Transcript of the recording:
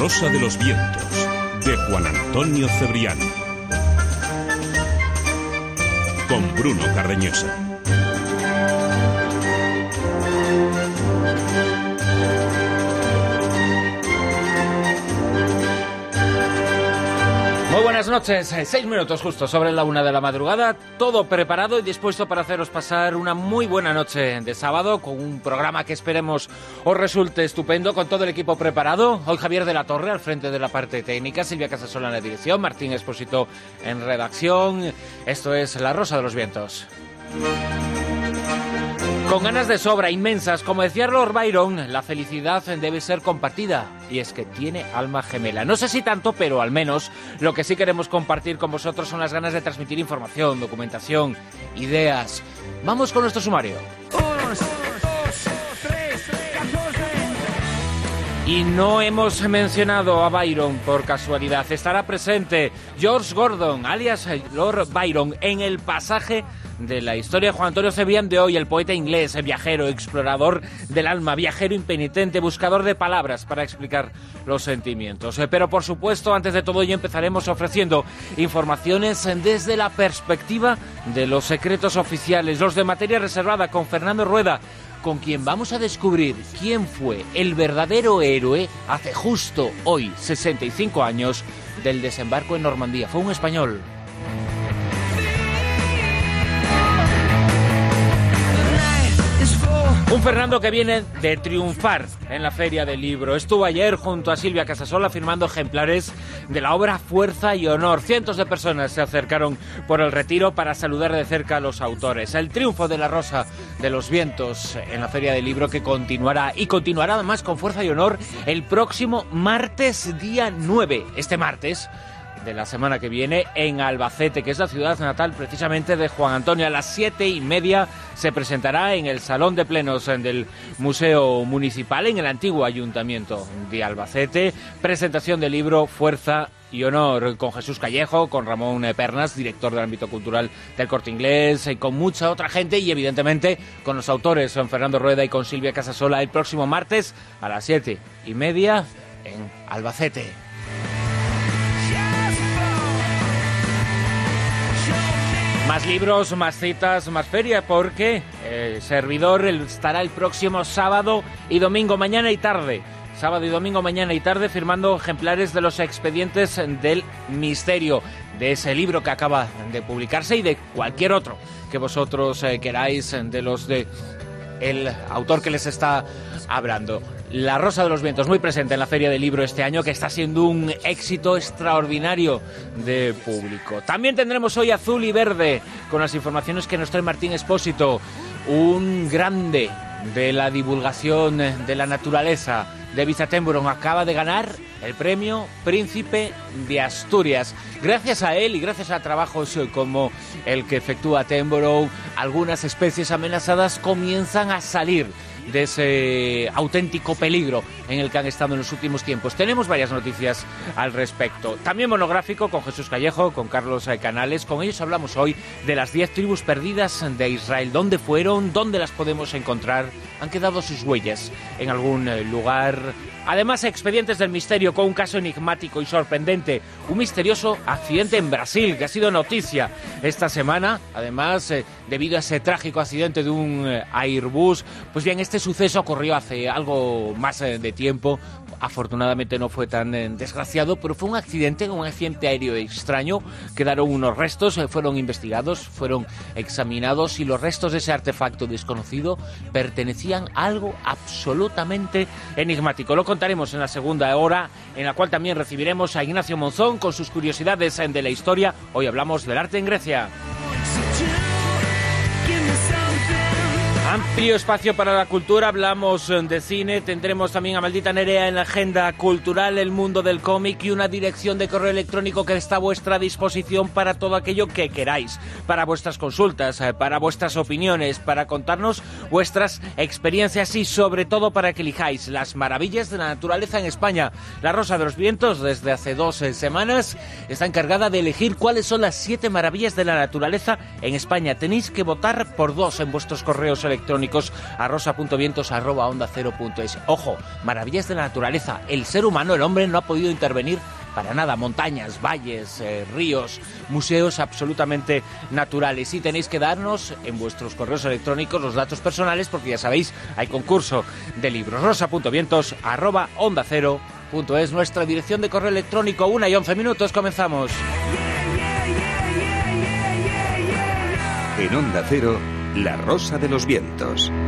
Rosa de los Vientos, de Juan Antonio Cebrián. Con Bruno Cardeñosa. Muy buenas noches, 6 minutos justo sobre la 1 de la madrugada, todo preparado y dispuesto para haceros pasar una muy buena noche de sábado con un programa que esperemos os resulte estupendo, con todo el equipo preparado. Hoy Javier de la Torre al frente de la parte técnica, Silvia Casasola en la dirección, Martín Expósito en redacción. Esto es La Rosa de los Vientos. Con ganas de sobra, inmensas, como decía Lord Byron, la felicidad debe ser compartida, y es que tiene alma gemela. No sé si tanto, pero al menos lo que sí queremos compartir con vosotros son las ganas de transmitir información, documentación, ideas. Vamos con nuestro sumario. Y no hemos mencionado a Byron por casualidad. Estará presente George Gordon, alias Lord Byron, en el pasaje de la historia de Juan Antonio Cebrián de hoy, el poeta inglés, viajero, explorador del alma, viajero impenitente, buscador de palabras para explicar los sentimientos. Pero por supuesto, antes de todo ello empezaremos ofreciendo informaciones desde la perspectiva de los secretos oficiales, los de materia reservada, con Fernando Rueda, con quien vamos a descubrir quién fue el verdadero héroe hace justo hoy 65 años del desembarco en Normandía. Fue un español. Un Fernando que viene de triunfar en la Feria del Libro. Estuvo ayer junto a Silvia Casasola firmando ejemplares de la obra Fuerza y Honor. Cientos de personas se acercaron por el retiro para saludar de cerca a los autores. El triunfo de La Rosa de los Vientos en la Feria del Libro, que continuará además con Fuerza y Honor el próximo martes día 9. Este martes de la semana que viene en Albacete, que es la ciudad natal precisamente de Juan Antonio. A las 7:30 se presentará en el Salón de Plenos del Museo Municipal, en el antiguo Ayuntamiento de Albacete. Presentación del libro Fuerza y Honor, con Jesús Callejo, con Ramón Pernas, director del ámbito cultural del Corte Inglés, y con mucha otra gente, y evidentemente con los autores, con Fernando Rueda y con Silvia Casasola, el próximo martes a las 7:30 en Albacete. Más libros, más citas, más feria, porque el servidor estará el próximo sábado y domingo, mañana y tarde. Sábado y domingo, mañana y tarde, firmando ejemplares de los expedientes del misterio, de ese libro que acaba de publicarse y de cualquier otro que vosotros queráis, de los de el autor que les está hablando. La Rosa de los Vientos, muy presente en la Feria del Libro este año, que está siendo un éxito extraordinario de público. También tendremos hoy Azul y Verde, con las informaciones que nos trae Martín Expósito, un grande de la divulgación de la naturaleza. David Attenborough acaba de ganar el premio Príncipe de Asturias. Gracias a él y gracias a trabajos como el que efectúa Attenborough, algunas especies amenazadas comienzan a salir de ese auténtico peligro en el que han estado en los últimos tiempos. Tenemos varias noticias al respecto. También monográfico con Jesús Callejo, con Carlos Canales. Con ellos hablamos hoy de las 10 tribus perdidas de Israel. ¿Dónde fueron? ¿Dónde las podemos encontrar? ¿Han quedado sus huellas en algún lugar? Además, expedientes del misterio, con un caso enigmático y sorprendente. Un misterioso accidente en Brasil que ha sido noticia esta semana. Además, debido a ese trágico accidente de un Airbus. Pues bien, este suceso ocurrió hace algo más de tiempo. Afortunadamente no fue tan desgraciado, pero fue un accidente aéreo extraño. Quedaron unos restos, fueron investigados, fueron examinados, y los restos de ese artefacto desconocido pertenecían a algo absolutamente enigmático. Lo contaremos en la segunda hora, en la cual también recibiremos a Ignacio Monzón con sus curiosidades de la historia. Hoy hablamos del arte en Grecia. Amplio espacio para la cultura, hablamos de cine, tendremos también a Maldita Nerea en la agenda cultural, el mundo del cómic y una dirección de correo electrónico que está a vuestra disposición para todo aquello que queráis, para vuestras consultas, para vuestras opiniones, para contarnos vuestras experiencias y sobre todo para que elijáis las maravillas de la naturaleza en España. La Rosa de los Vientos, desde hace 2 semanas, está encargada de elegir cuáles son las 7 maravillas de la naturaleza en España. Tenéis que votar por 2 en vuestros correos electrónicos. electrónicos a rosa.vientos@ondacero.es. Ojo, maravillas de la naturaleza. El ser humano, el hombre, no ha podido intervenir para nada. Montañas, valles, ríos, museos absolutamente naturales. Y tenéis que darnos en vuestros correos electrónicos los datos personales, porque ya sabéis, hay concurso de libros. rosa.vientos@ondacero.es, nuestra dirección de correo electrónico. 1:11, comenzamos. En Onda Cero, La Rosa de los Vientos.